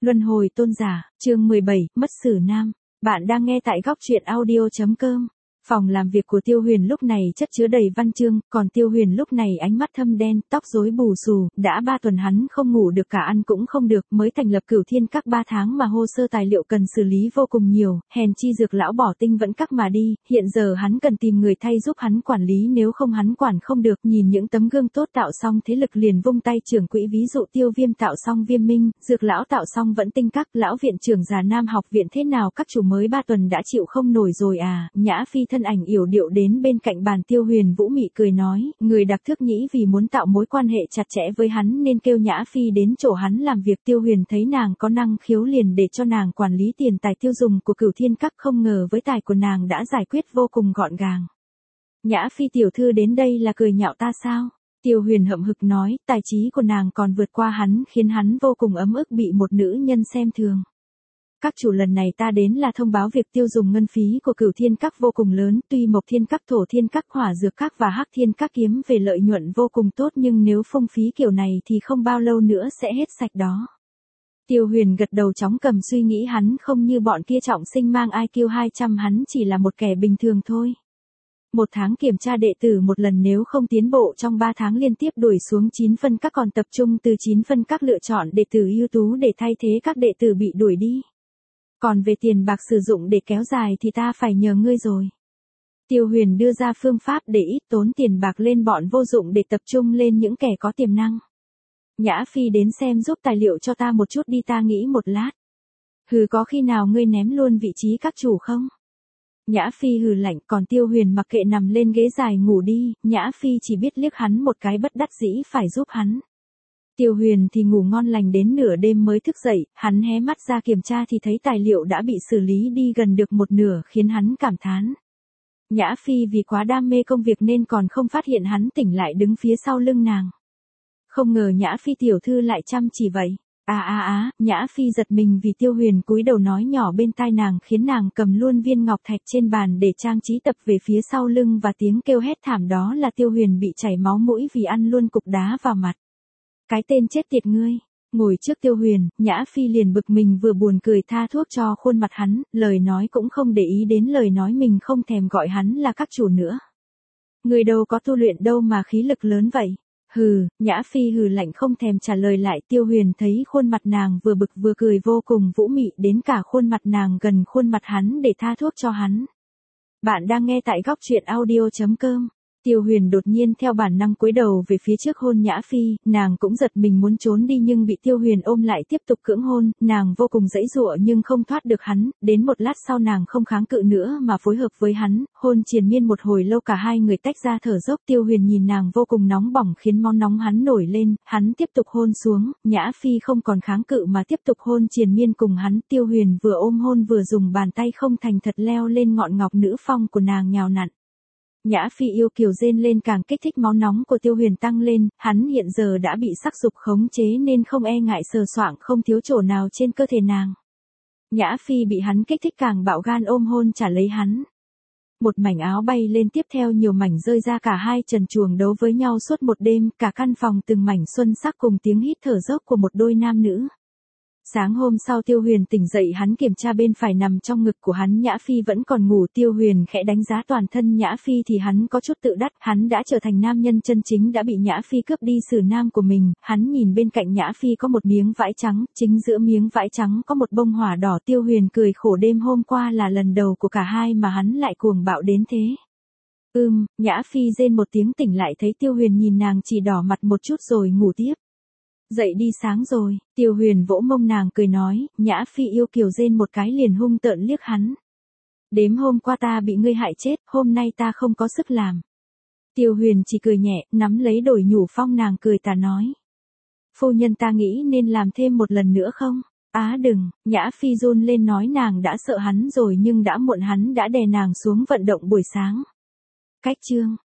Luân hồi tôn giả, chương 17, mất xử nam. Bạn đang nghe tại góc truyện audio.com. Phòng làm việc của Tiêu Huyền lúc này chất chứa đầy văn chương, còn Tiêu Huyền lúc này ánh mắt thâm đen, tóc rối bù xù, đã 3 tuần hắn không ngủ được cả ăn cũng không được, mới thành lập Cửu Thiên Các 3 tháng mà hồ sơ tài liệu cần xử lý vô cùng nhiều, hèn chi Dược lão bỏ Tinh Vẫn Các mà đi, hiện giờ hắn cần tìm người thay giúp hắn quản lý, nếu không hắn quản không được. Nhìn những tấm gương tốt tạo xong thế lực liền vung tay trưởng quỹ, ví dụ Tiêu Viêm tạo xong Viêm Minh, Dược lão tạo xong Vẫn Tinh Các, lão viện trưởng già Nam học viện thế nào các chủ mới 3 tuần đã chịu không nổi rồi à. Nhã Phi thân ảnh yểu điệu đến bên cạnh bàn Tiêu Huyền Vũ mị cười nói, người đặc thước nhĩ vì muốn tạo mối quan hệ chặt chẽ với hắn nên kêu Nhã Phi đến chỗ hắn làm việc. Tiêu Huyền thấy nàng có năng khiếu liền để cho nàng quản lý tiền tài tiêu dùng của Cửu Thiên Các, không ngờ với tài của nàng đã giải quyết vô cùng gọn gàng. Nhã Phi tiểu thư đến đây là cười nhạo ta sao? Tiêu Huyền hậm hực nói, tài trí của nàng còn vượt qua hắn, khiến hắn vô cùng ấm ức bị một nữ nhân xem thường. Các chủ, lần này ta đến là thông báo việc tiêu dùng ngân phí của Cửu Thiên Các vô cùng lớn, tuy Mộc Thiên Các, Thổ Thiên Các, Hỏa Dược Các và Hắc Thiên Các kiếm về lợi nhuận vô cùng tốt, nhưng nếu phung phí kiểu này thì không bao lâu nữa sẽ hết sạch đó. Tiêu Huyền gật đầu chóng cầm suy nghĩ, hắn không như bọn kia trọng sinh mang IQ 200, hắn chỉ là một kẻ bình thường thôi. 1 tháng kiểm tra đệ tử một lần, nếu không tiến bộ trong 3 tháng liên tiếp đuổi xuống 9 phân các, còn tập trung từ 9 phân các lựa chọn đệ tử ưu tú để thay thế các đệ tử bị đuổi đi. Còn về tiền bạc sử dụng để kéo dài thì ta phải nhờ ngươi rồi. Tiêu Huyền đưa ra phương pháp để ít tốn tiền bạc lên bọn vô dụng để tập trung lên những kẻ có tiềm năng. Nhã Phi đến xem giúp tài liệu cho ta một chút đi, ta nghĩ một lát. Hừ, có khi nào ngươi ném luôn vị trí các chủ không? Nhã Phi hừ lạnh, còn Tiêu Huyền mặc kệ nằm lên ghế dài ngủ đi. Nhã Phi chỉ biết liếc hắn một cái, bất đắc dĩ phải giúp hắn. Tiêu Huyền thì ngủ ngon lành đến nửa đêm mới thức dậy, hắn hé mắt ra kiểm tra thì thấy tài liệu đã bị xử lý đi gần được một nửa, khiến hắn cảm thán. Nhã Phi vì quá đam mê công việc nên còn không phát hiện hắn tỉnh lại đứng phía sau lưng nàng. Không ngờ Nhã Phi tiểu thư lại chăm chỉ vậy. Nhã Phi giật mình vì Tiêu Huyền cúi đầu nói nhỏ bên tai nàng, khiến nàng cầm luôn viên ngọc thạch trên bàn để trang trí tập về phía sau lưng, và tiếng kêu hét thảm đó là Tiêu Huyền bị chảy máu mũi vì ăn luôn cục đá vào mặt. Cái tên chết tiệt ngươi. Ngồi trước Tiêu Huyền, Nhã Phi liền bực mình vừa buồn cười tha thuốc cho khuôn mặt hắn, lời nói cũng không để ý đến lời nói mình, không thèm gọi hắn là các chủ nữa. Người đâu có tu luyện đâu mà khí lực lớn vậy. Hừ, Nhã Phi hừ lạnh không thèm trả lời lại. Tiêu Huyền thấy khuôn mặt nàng vừa bực vừa cười vô cùng vũ mị, đến cả khuôn mặt nàng gần khuôn mặt hắn để tha thuốc cho hắn. Bạn đang nghe tại góc truyện audio.com. Tiêu Huyền đột nhiên theo bản năng cúi đầu về phía trước hôn Nhã Phi, nàng cũng giật mình muốn trốn đi nhưng bị Tiêu Huyền ôm lại tiếp tục cưỡng hôn, nàng vô cùng giãy giụa nhưng không thoát được hắn, đến một lát sau nàng không kháng cự nữa mà phối hợp với hắn, hôn triền miên một hồi lâu, cả hai người tách ra thở dốc. Tiêu Huyền nhìn nàng vô cùng nóng bỏng khiến máu nóng hắn nổi lên, hắn tiếp tục hôn xuống, Nhã Phi không còn kháng cự mà tiếp tục hôn triền miên cùng hắn. Tiêu Huyền vừa ôm hôn vừa dùng bàn tay không thành thật leo lên ngọn ngọc nữ phong của nàng nhào nặn. Nhã Phi yêu kiều rên lên, càng kích thích máu nóng của Tiêu Huyền tăng lên, hắn hiện giờ đã bị sắc dục khống chế nên không e ngại sờ soạng không thiếu chỗ nào trên cơ thể nàng. Nhã Phi bị hắn kích thích càng bạo gan ôm hôn trả lấy hắn. Một mảnh áo bay lên, tiếp theo nhiều mảnh rơi ra, cả hai trần truồng đấu với nhau suốt một đêm, cả căn phòng từng mảnh xuân sắc cùng tiếng hít thở dốc của một đôi nam nữ. Sáng hôm sau Tiêu Huyền tỉnh dậy, hắn kiểm tra bên phải nằm trong ngực của hắn Nhã Phi vẫn còn ngủ. Tiêu Huyền khẽ đánh giá toàn thân Nhã Phi thì hắn có chút tự đắc, hắn đã trở thành nam nhân chân chính, đã bị Nhã Phi cướp đi xử nam của mình. Hắn nhìn bên cạnh Nhã Phi có một miếng vải trắng, chính giữa miếng vải trắng có một bông hỏa đỏ. Tiêu Huyền cười khổ, đêm hôm qua là lần đầu của cả hai mà hắn lại cuồng bạo đến thế. Nhã Phi rên một tiếng tỉnh lại thấy Tiêu Huyền nhìn nàng chỉ đỏ mặt một chút rồi ngủ tiếp. Dậy đi, sáng rồi. Tiêu Huyền vỗ mông nàng cười nói, Nhã Phi yêu kiều rên một cái liền hung tợn liếc hắn. Đêm hôm qua ta bị ngươi hại chết, hôm nay ta không có sức làm. Tiêu Huyền chỉ cười nhẹ, nắm lấy đổi nhủ phong nàng cười tà nói. Phu nhân, ta nghĩ nên làm thêm một lần nữa không? Đừng. Nhã Phi run lên nói nàng đã sợ hắn rồi nhưng đã muộn, hắn đã đè nàng xuống vận động buổi sáng. Cách chương.